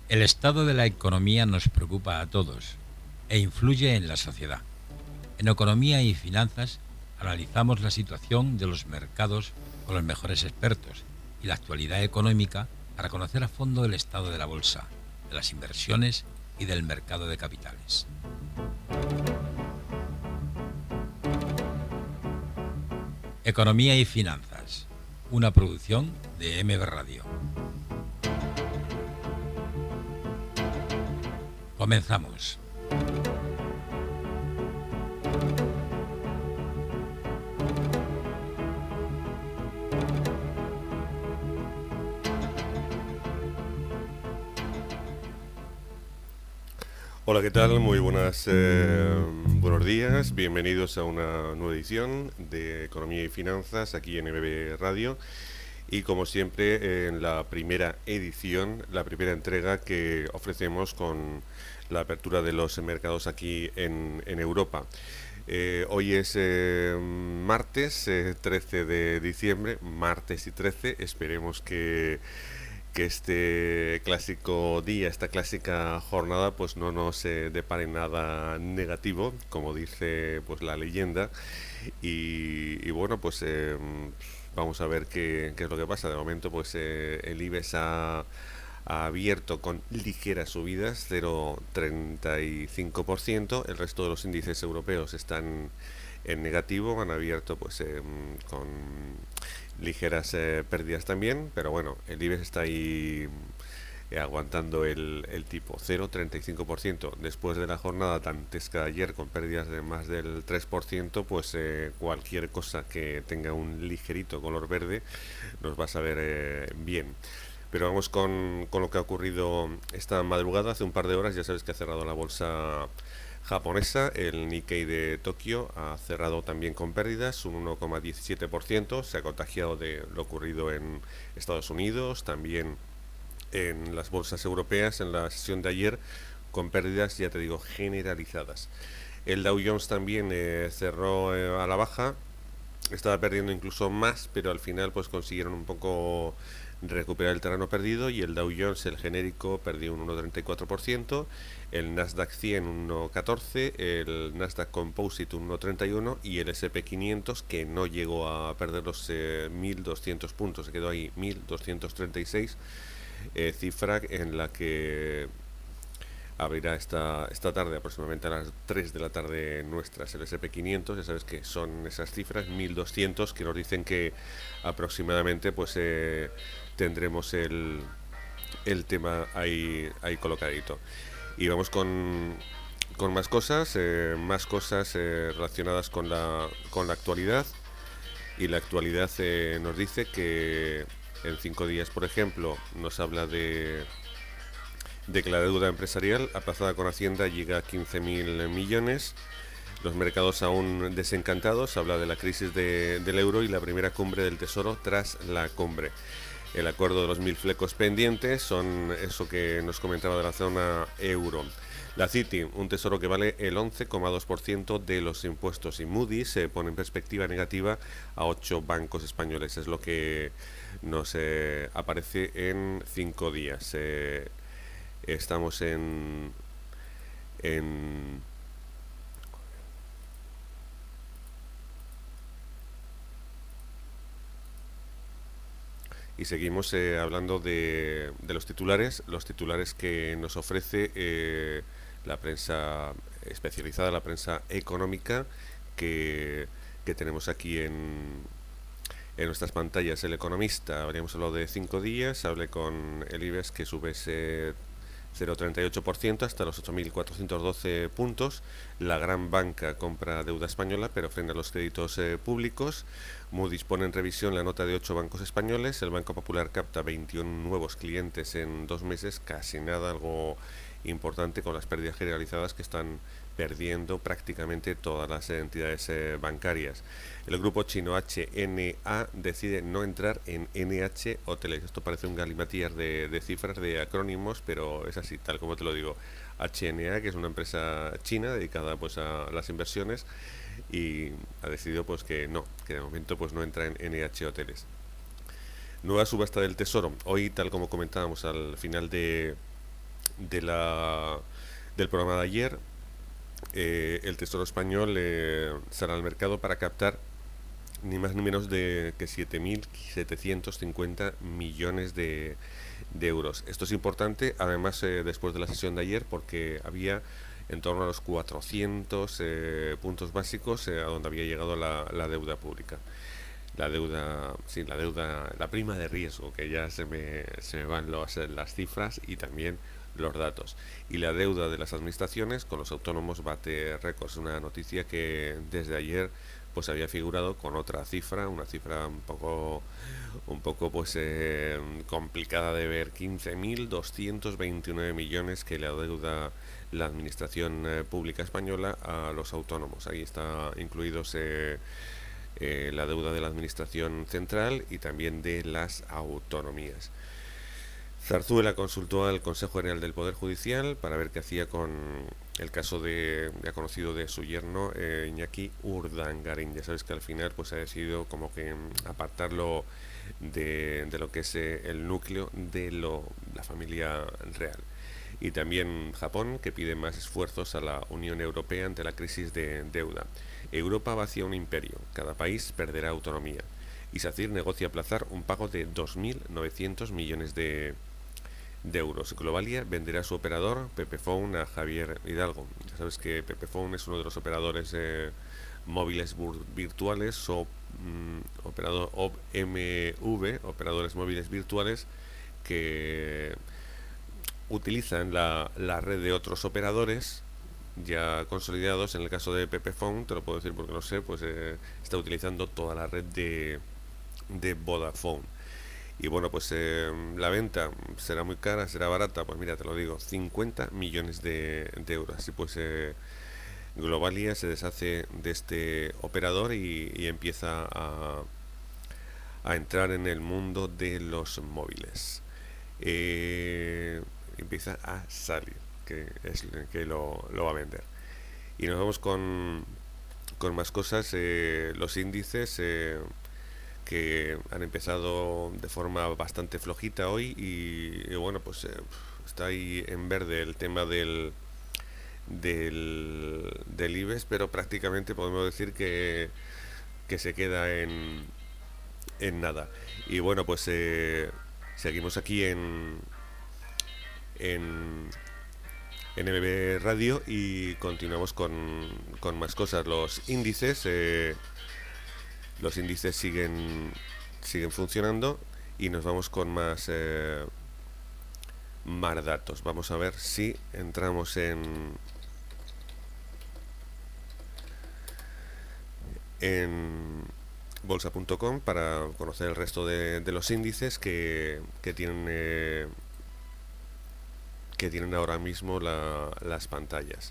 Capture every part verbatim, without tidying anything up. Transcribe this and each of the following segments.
El estado de la economía nos preocupa a todos e influye en la sociedad. En economía y finanzas analizamos la situación de los mercados con los mejores expertos y la actualidad económica para conocer a fondo el estado de la bolsa, de las inversiones y del mercado de capitales. Economía y finanzas, una producción de M B Radio. Comenzamos. Hola, ¿qué tal? Muy buenas, eh, buenos días. Bienvenidos a una nueva edición de Economía y Finanzas aquí en M B Radio. Y como siempre, en la primera edición, la primera entrega que ofrecemos con la apertura de los mercados aquí en, en Europa. Eh, hoy es eh, martes eh, trece de diciembre, martes y trece. Esperemos que que este clásico día, esta clásica jornada, pues no nos eh, depare nada negativo, como dice pues la leyenda. Y, y bueno, pues eh, vamos a ver qué, qué es lo que pasa. De momento, pues eh, el IBEX ha, ha abierto con ligeras subidas, cero coma treinta y cinco por ciento. El resto de los índices europeos están en negativo, han abierto pues eh, con ligeras eh, pérdidas también, pero bueno, el IBEX está ahí eh, aguantando el, el tipo cero coma treinta y cinco por ciento. Después de la jornada dantesca de ayer con pérdidas de más del tres por ciento, pues eh, cualquier cosa que tenga un ligerito color verde nos va a saber eh, bien. Pero vamos con, con lo que ha ocurrido esta madrugada. Hace un par de horas ya sabes que ha cerrado la bolsa japonesa. El Nikkei de Tokio ha cerrado también con pérdidas, un uno coma diecisiete por ciento. Se ha contagiado de lo ocurrido en Estados Unidos, también en las bolsas europeas en la sesión de ayer, con pérdidas, ya te digo, generalizadas. El Dow Jones también eh, cerró eh, a la baja. Estaba perdiendo incluso más, pero al final pues consiguieron un poco recuperar el terreno perdido, y el Dow Jones, el genérico, perdió un uno coma treinta y cuatro por ciento, el Nasdaq cien un uno coma catorce por ciento, el Nasdaq Composite un uno coma treinta y uno por ciento y el ese and pe quinientos, que no llegó a perder los eh, mil doscientos puntos, se quedó ahí mil doscientos treinta y seis, eh, cifra en la que abrirá esta, esta tarde, aproximadamente a las tres de la tarde nuestras, el ese and pe quinientos. Ya sabes que son esas cifras, mil doscientos, que nos dicen que aproximadamente pues eh, tendremos el, el tema ahí, ahí colocadito. Y vamos con, con más cosas, eh, más cosas eh, relacionadas con la, con la actualidad. Y la actualidad eh, nos dice que en cinco días, por ejemplo, nos habla de de que la deuda empresarial aplazada con Hacienda llega a quince mil millones. Los mercados aún desencantados. Habla de la crisis de, del euro y la primera cumbre del Tesoro tras la cumbre. El acuerdo de los mil flecos pendientes son eso que nos comentaba de la zona euro. La Citi, un tesoro que vale el once coma dos por ciento de los impuestos, y Moody's se pone en perspectiva negativa a ocho bancos españoles. Es lo que nos eh, aparece en cinco días. Eh, estamos en, en y seguimos eh, hablando de, de los titulares, los titulares que nos ofrece eh, la prensa especializada, la prensa económica que, que tenemos aquí en, en nuestras pantallas. El Economista, habríamos hablado de cinco días, hablé con el IBEX, que sube ese cero coma treinta y ocho por ciento hasta los ocho mil cuatrocientos doce puntos. La gran banca compra deuda española, pero frena los créditos eh, públicos. Moody's pone en revisión la nota de ocho bancos españoles. El Banco Popular capta veintiún nuevos clientes en dos meses, casi nada, algo importante, con las pérdidas generalizadas que están perdiendo prácticamente todas las entidades eh, bancarias. El grupo chino H N A decide no entrar en N H Hoteles. Esto parece un galimatías de, de cifras, de acrónimos, pero es así, tal como te lo digo. H N A, que es una empresa china dedicada pues a las inversiones, y ha decidido pues que no, que de momento pues no entra en N H Hoteles. Nueva subasta del Tesoro. Hoy, tal como comentábamos al final de de la, del programa de ayer, eh, el Tesoro Español eh, sale al mercado para captar ni más ni menos de que siete mil setecientos cincuenta millones de, de euros. Esto es importante, además, eh, después de la sesión de ayer, porque había en torno a los cuatrocientos eh, puntos básicos eh, a donde había llegado la, la deuda pública. La deuda, sí, la deuda, la prima de riesgo, que ya se me, se me van los, las cifras y también los datos. Y la deuda de las administraciones con los autónomos bate récords. Una noticia que desde ayer pues había figurado con otra cifra, una cifra un poco, un poco pues eh, complicada de ver, quince mil doscientos veintinueve millones que le adeuda la administración eh, pública española a los autónomos. Ahí está incluidos eh, eh, la deuda de la administración central y también de las autonomías. Zarzuela consultó al Consejo General del Poder Judicial para ver qué hacía con el caso de, ya conocido, de su yerno eh, Iñaki Urdangarín. Ya sabes que al final pues ha decidido como que apartarlo de, de lo que es eh, el núcleo de lo, la familia real. Y también Japón, que pide más esfuerzos a la Unión Europea ante la crisis de deuda. Europa va hacia un imperio, cada país perderá autonomía. Y SACIR negocia aplazar un pago de dos mil novecientos millones de de euros. Globalia venderá su operador Pepephone a Javier Hidalgo. Ya sabes que Pepephone es uno de los operadores eh, móviles virtuales o mm, operador O M V, operadores móviles virtuales que utilizan la, la red de otros operadores ya consolidados. En el caso de Pepephone, te lo puedo decir porque no sé, pues eh, está utilizando toda la red de, de Vodafone. Y bueno, pues eh, la venta será muy cara, será barata, pues mira, te lo digo, cincuenta millones de, de euros. Así pues, eh, Globalia se deshace de este operador y, y empieza a, a entrar en el mundo de los móviles. Eh, empieza a salir, que es que lo, lo va a vender. Y nos vamos con, con más cosas. Eh, los índices... Eh, que han empezado de forma bastante flojita hoy y, y bueno, pues eh, está ahí en verde el tema del, del del IBEX, pero prácticamente podemos decir que, que se queda en, en nada. Y bueno, pues eh, seguimos aquí en en en M B Radio y continuamos con, con más cosas. Los índices eh, Los índices siguen siguen funcionando y nos vamos con más eh, más datos. Vamos a ver si entramos en en bolsa punto com para conocer el resto de, de los índices que, que tienen eh, que tienen ahora mismo la, las pantallas.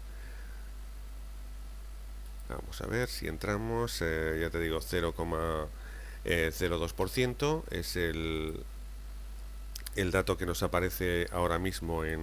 Vamos a ver si entramos, eh, ya te digo, cero coma cero dos por ciento es el, el dato que nos aparece ahora mismo en,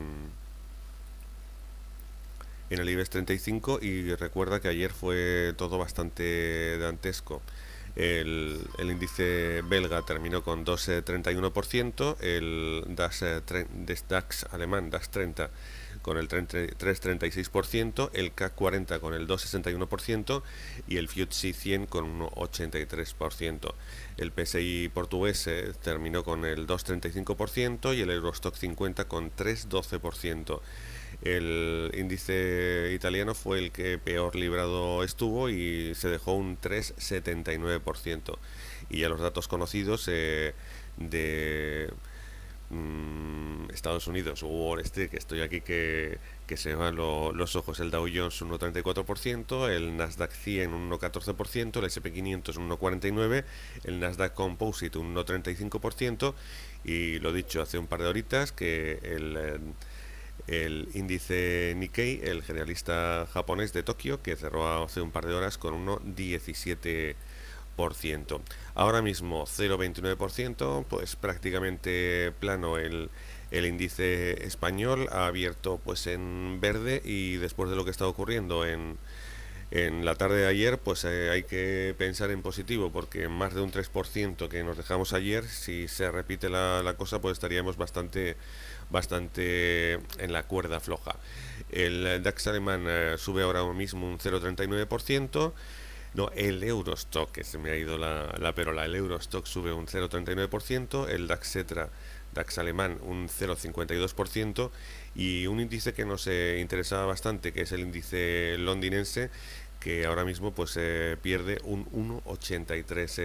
en el IBEX treinta y cinco, y recuerda que ayer fue todo bastante dantesco. El, el índice belga terminó con dos coma treinta y uno por ciento, el DAX, DAX alemán, DAX treinta, con el tres coma treinta y seis por ciento, el C A C cuarenta con el dos coma sesenta y uno por ciento y el F T S E cien con un ochenta y tres por ciento. El P S I portugués eh, terminó con el dos coma treinta y cinco por ciento y el Eurostock cincuenta con tres coma doce por ciento. El índice italiano fue el que peor librado estuvo y se dejó un tres coma setenta y nueve por ciento. Y ya los datos conocidos eh, de mmm, Estados Unidos, Wall Street, que estoy aquí que, que se van lo, los ojos. El Dow Jones un uno coma treinta y cuatro por ciento, el Nasdaq cien un uno coma catorce por ciento, el ese and pe quinientos un uno coma cuarenta y nueve por ciento, el Nasdaq Composite un uno coma treinta y cinco por ciento y lo dicho hace un par de horitas que el... Eh, el índice Nikkei, el generalista japonés de Tokio, que cerró hace un par de horas con un uno coma diecisiete por ciento. Ahora mismo cero coma veintinueve por ciento, pues prácticamente plano el, el índice español, ha abierto pues en verde, y después de lo que está ocurriendo en, En la tarde de ayer, pues eh, hay que pensar en positivo, porque más de un tres por ciento que nos dejamos ayer, si se repite la, la cosa, pues estaríamos bastante, bastante en la cuerda floja. El DAX alemán eh, sube ahora mismo un cero coma treinta y nueve por ciento. No, el Eurostock, que se me ha ido la, la perola, el Eurostock sube un cero coma treinta y nueve por ciento, el DAX Xetra, DAX alemán, un cero coma cincuenta y dos por ciento, y un índice que nos eh, interesaba bastante, que es el índice londinense, que ahora mismo pues eh, pierde un uno coma ochenta y tres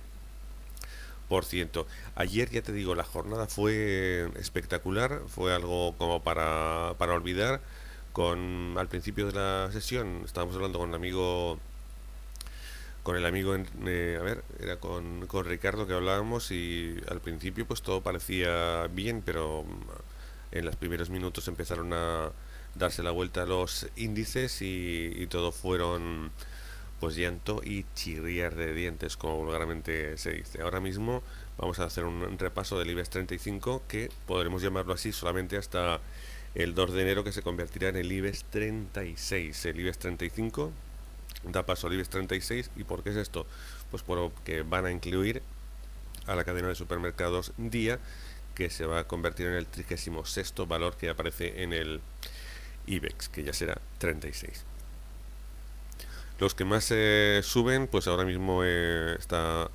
por ciento. Eh, Ayer, ya te digo, la jornada fue espectacular, fue algo como para, para olvidar. Con, al principio de la sesión estábamos hablando con un amigo con el amigo, eh, a ver, era con, con Ricardo que hablábamos, y al principio pues todo parecía bien, pero en los primeros minutos empezaron a darse la vuelta a los índices y, y todo fueron pues llanto y chirriar de dientes, como vulgarmente se dice. Ahora mismo vamos a hacer un repaso del IBEX treinta y cinco, que podremos llamarlo así solamente hasta el dos de enero, que se convertirá en el IBEX treinta y seis. El IBEX treinta y cinco da paso al IBEX treinta y seis. ¿Y por qué es esto? Pues porque van a incluir a la cadena de supermercados Día, que se va a convertir en el trigésimo sexto valor que aparece en el IBEX, que ya será treinta y seis. Los que más eh, suben, pues ahora mismo eh, está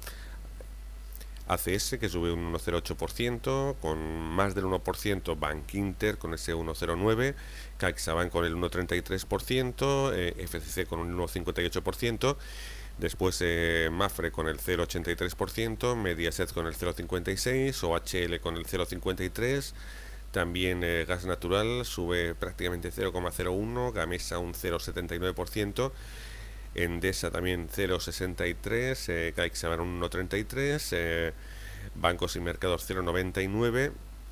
A C S, que sube un uno coma cero ocho por ciento, con más del uno por ciento Bank Inter con ese uno coma cero nueve, CaixaBank con el uno coma treinta y tres por ciento, eh, F C C con un uno coma cincuenta y ocho por ciento, después eh, Mafre con el cero coma ochenta y tres por ciento, Mediaset con el cero coma cincuenta y seis por ciento, O H L con el cero coma cincuenta y tres por ciento, también eh, Gas Natural sube prácticamente cero coma cero uno por ciento, Gamesa un cero coma setenta y nueve por ciento, Endesa también cero coma sesenta y tres por ciento, eh, CaixaBank un uno coma treinta y tres por ciento, eh, Bancos y Mercados cero coma noventa y nueve por ciento,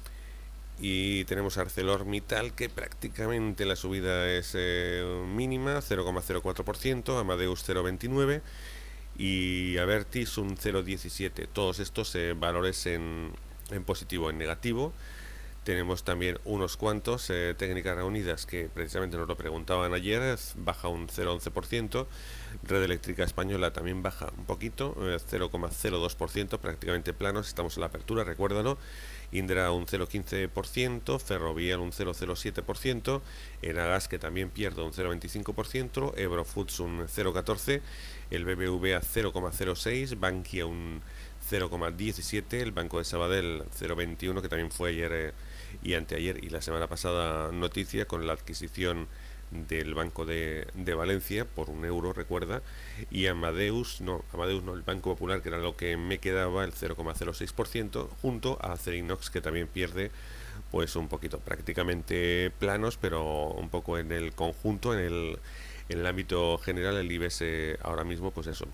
y tenemos ArcelorMittal, que prácticamente la subida es eh, mínima, cero coma cero cuatro por ciento, Amadeus cero coma veintinueve por ciento y Abertis un cero coma diecisiete por ciento. Todos estos eh, valores en, en positivo. En negativo tenemos también unos cuantos, eh, Técnicas Reunidas, que precisamente nos lo preguntaban ayer, baja un cero coma once por ciento, Red Eléctrica Española también baja un poquito, eh, cero coma cero dos por ciento, prácticamente planos, estamos en la apertura, recuérdalo. Indra un cero coma quince por ciento, Ferrovial un cero coma cero siete por ciento, Enagas, que también pierde un cero coma veinticinco por ciento, Eurofoods un cero coma catorce por ciento, el B B V A cero coma cero seis por ciento, Bankia un cero coma diecisiete por ciento, el Banco de Sabadell cero coma veintiuno por ciento, que también fue ayer eh, y anteayer y la semana pasada noticia con la adquisición del Banco de, de Valencia por un euro, recuerda, y Amadeus, no, Amadeus no, el Banco Popular, que era lo que me quedaba, el cero coma cero seis por ciento, junto a Acerinox, que también pierde pues un poquito, prácticamente planos, pero un poco en el conjunto, en el, en el ámbito general, el IBEX eh, ahora mismo, pues eso,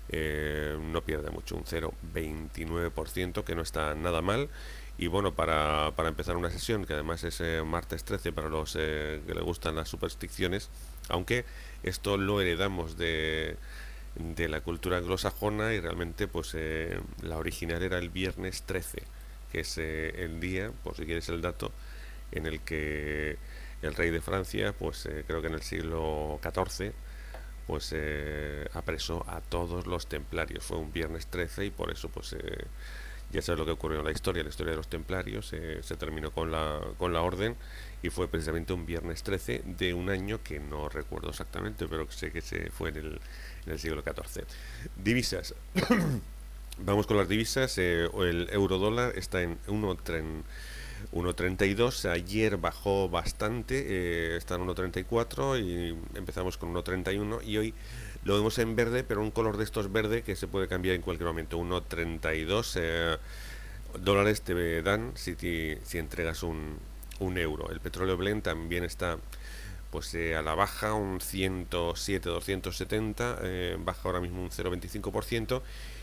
eh, no pierde mucho, un cero coma veintinueve por ciento, que no está nada mal. Y bueno, para, para empezar una sesión, que además es eh, martes trece para los eh, que les gustan las supersticiones, aunque esto lo heredamos de, de la cultura anglosajona, y realmente pues eh, la original era el viernes trece, que es eh, el día, por si quieres el dato, en el que el rey de Francia, pues eh, creo que en el siglo catorce, pues eh, apresó a todos los templarios. Fue un viernes trece y por eso pues... Eh, ya sabes lo que ocurrió en la historia, la historia de los templarios, eh, se terminó con la, con la orden, y fue precisamente un viernes trece de un año que no recuerdo exactamente, pero sé que se fue en el, en el siglo catorce. Divisas. Vamos con las divisas. Eh, el euro dólar está en uno coma treinta y dos, ayer bajó bastante, eh, está en uno coma treinta y cuatro y empezamos con uno coma treinta y uno, y hoy lo vemos en verde, pero un color de estos verde que se puede cambiar en cualquier momento. uno coma treinta y dos eh, dólares te dan si, te, si entregas un, un euro. El petróleo Blend también está pues eh, a la baja, un ciento siete, doscientos setenta, eh, baja ahora mismo un cero coma veinticinco por ciento.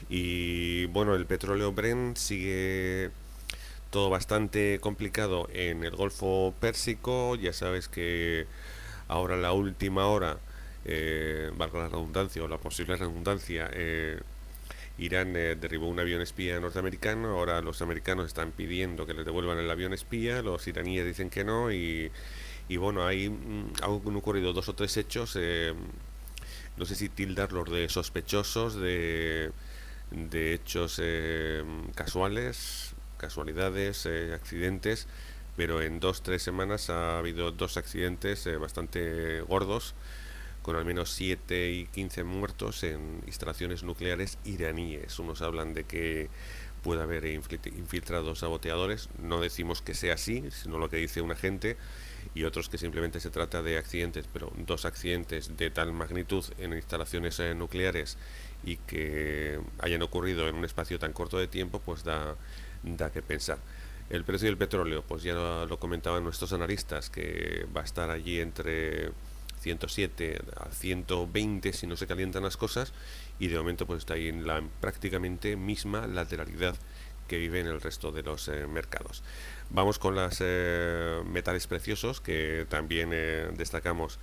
Y bueno, el petróleo Brent sigue todo bastante complicado en el Golfo Pérsico. Ya sabes que ahora, la última hora, eh, valga la redundancia o la posible redundancia, eh, Irán eh, derribó un avión espía norteamericano. Ahora los americanos están pidiendo que les devuelvan el avión espía, los iraníes dicen que no, y, y bueno, ahí mm, han ocurrido dos o tres hechos. eh, no sé si tildarlos de sospechosos, de, de hechos eh, casuales, casualidades, eh, accidentes, pero en dos, tres semanas ha habido dos accidentes eh, bastante gordos, con al menos siete y quince muertos en instalaciones nucleares iraníes. Unos hablan de que puede haber infiltrados saboteadores, no decimos que sea así, sino lo que dice un agente, y otros que simplemente se trata de accidentes, pero dos accidentes de tal magnitud en instalaciones eh, nucleares y que hayan ocurrido en un espacio tan corto de tiempo, pues da, da que pensar. El precio del petróleo, pues ya lo, lo comentaban nuestros analistas, que va a estar allí entre ciento siete a ciento veinte si no se calientan las cosas, y de momento pues está ahí en la prácticamente misma lateralidad que vive en el resto de los eh, mercados. Vamos con los eh, metales preciosos, que también eh, destacamos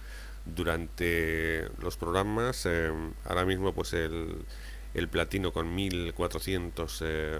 durante los programas. Eh, ahora mismo pues el, el platino con mil cuatrocientos, eh,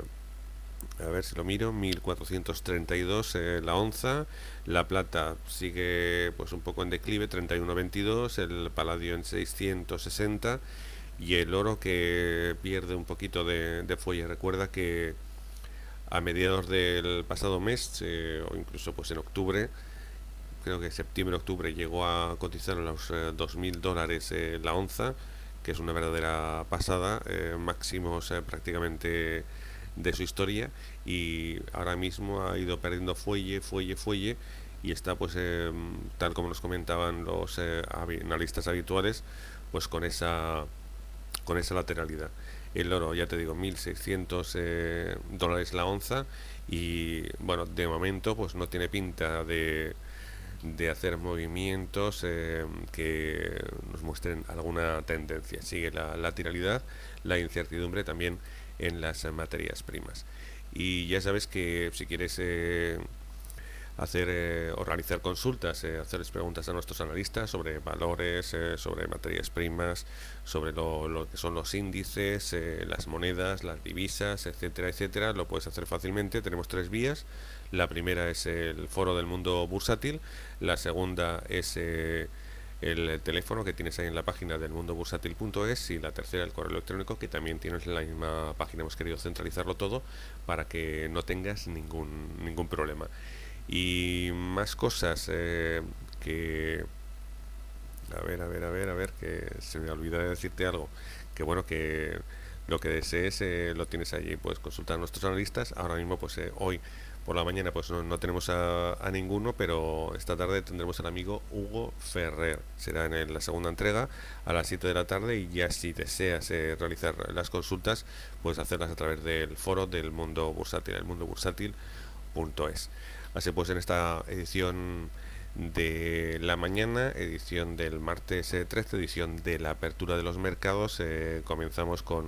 a ver si lo miro, mil cuatrocientos treinta y dos eh, la onza. La plata sigue pues un poco en declive, treinta y uno veintidós. El paladio en seiscientos sesenta, y el oro que pierde un poquito de, de fuelle. Recuerda que a mediados del pasado mes, eh, o incluso pues en octubre, creo que septiembre-octubre, llegó a cotizar los eh, dos mil dólares eh, la onza, que es una verdadera pasada, eh, máximos eh, prácticamente de su historia, y ahora mismo ha ido perdiendo fuelle, fuelle, fuelle, y está pues eh, tal como nos comentaban los eh, analistas habituales, pues con esa con esa lateralidad. El oro, ya te digo, mil seiscientos eh, dólares la onza, y bueno, de momento pues no tiene pinta de, de hacer movimientos eh, que nos muestren alguna tendencia. Sigue la lateralidad, la incertidumbre también en las eh, materias primas. Y ya sabes que si quieres eh, hacer eh, o realizar consultas, eh, hacerles preguntas a nuestros analistas sobre valores, eh, sobre materias primas, sobre lo, lo que son los índices, eh, las monedas, las divisas, etcétera, etcétera, lo puedes hacer fácilmente. Tenemos tres vías. La primera es el foro del mundo bursátil, la segunda es eh, el teléfono que tienes ahí en la página del mundo bursátil punto es, y la tercera el correo electrónico, que también tienes en la misma página. Hemos querido centralizarlo todo para que no tengas ningún, ningún problema. Y más cosas eh, que... A ver, a ver, a ver, a ver, que se me olvidó de decirte algo. Que bueno, que lo que desees eh, lo tienes allí, puedes consultar a nuestros analistas. Ahora mismo, pues eh, hoy por la mañana pues no, no tenemos a, a ninguno, pero esta tarde tendremos al amigo Hugo Ferrer. Será en el, la segunda entrega a las siete de la tarde, y ya si deseas eh, realizar las consultas, puedes hacerlas a través del foro del mundo bursátil, el mundo bursátil punto es. Así pues, en esta edición de la mañana, edición del martes eh, trece, edición de la apertura de los mercados, eh, comenzamos con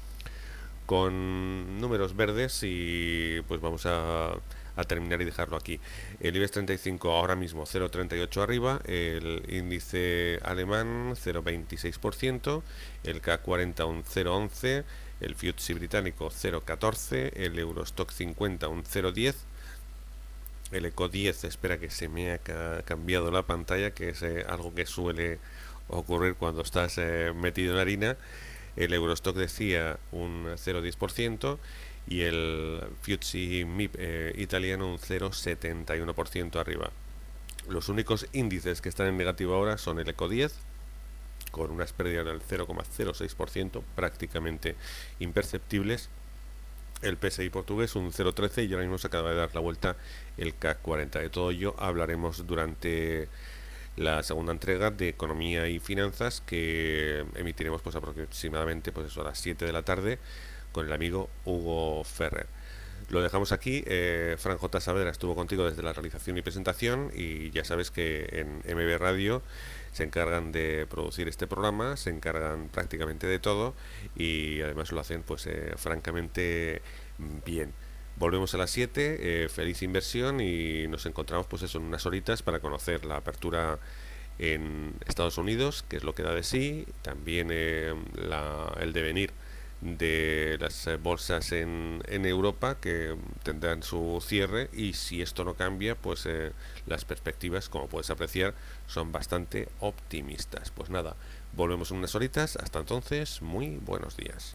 con números verdes, y pues vamos a, a terminar y dejarlo aquí. El IBEX treinta y cinco ahora mismo cero coma treinta y ocho arriba, el índice alemán cero coma veintiséis por ciento, el C A C cuarenta un cero coma once, el F T S E británico cero coma catorce, el Eurostock cincuenta un cero coma diez, el Eco diez, espera que se me ha ca cambiado la pantalla, que es eh, algo que suele ocurrir cuando estás eh, metido en harina. El Eurostock decía un cero coma diez por ciento, y el F T S E M I P eh, italiano un cero coma setenta y uno por ciento arriba. Los únicos índices que están en negativo ahora son el Eco diez, con unas pérdidas del cero coma cero seis por ciento prácticamente imperceptibles. El P S I portugués un cero coma trece, y ahora mismo se acaba de dar la vuelta el C A C cuarenta. De todo ello hablaremos durante la segunda entrega de Economía y Finanzas, que emitiremos pues aproximadamente pues eso, a las siete de la tarde, con el amigo Hugo Ferrer. Lo dejamos aquí. eh, Fran J. Saavedra estuvo contigo desde la realización y presentación, y ya sabes que en M B Radio se encargan de producir este programa, se encargan prácticamente de todo, y además lo hacen pues eh, francamente bien. Volvemos a las siete, eh, feliz inversión, y nos encontramos pues eso en unas horitas para conocer la apertura en Estados Unidos, que es lo que da de sí, también eh, la, el devenir de las eh, bolsas en, en Europa, que tendrán su cierre, y si esto no cambia, pues eh, las perspectivas, como puedes apreciar, son bastante optimistas. Pues nada, volvemos en unas horitas. Hasta entonces, muy buenos días.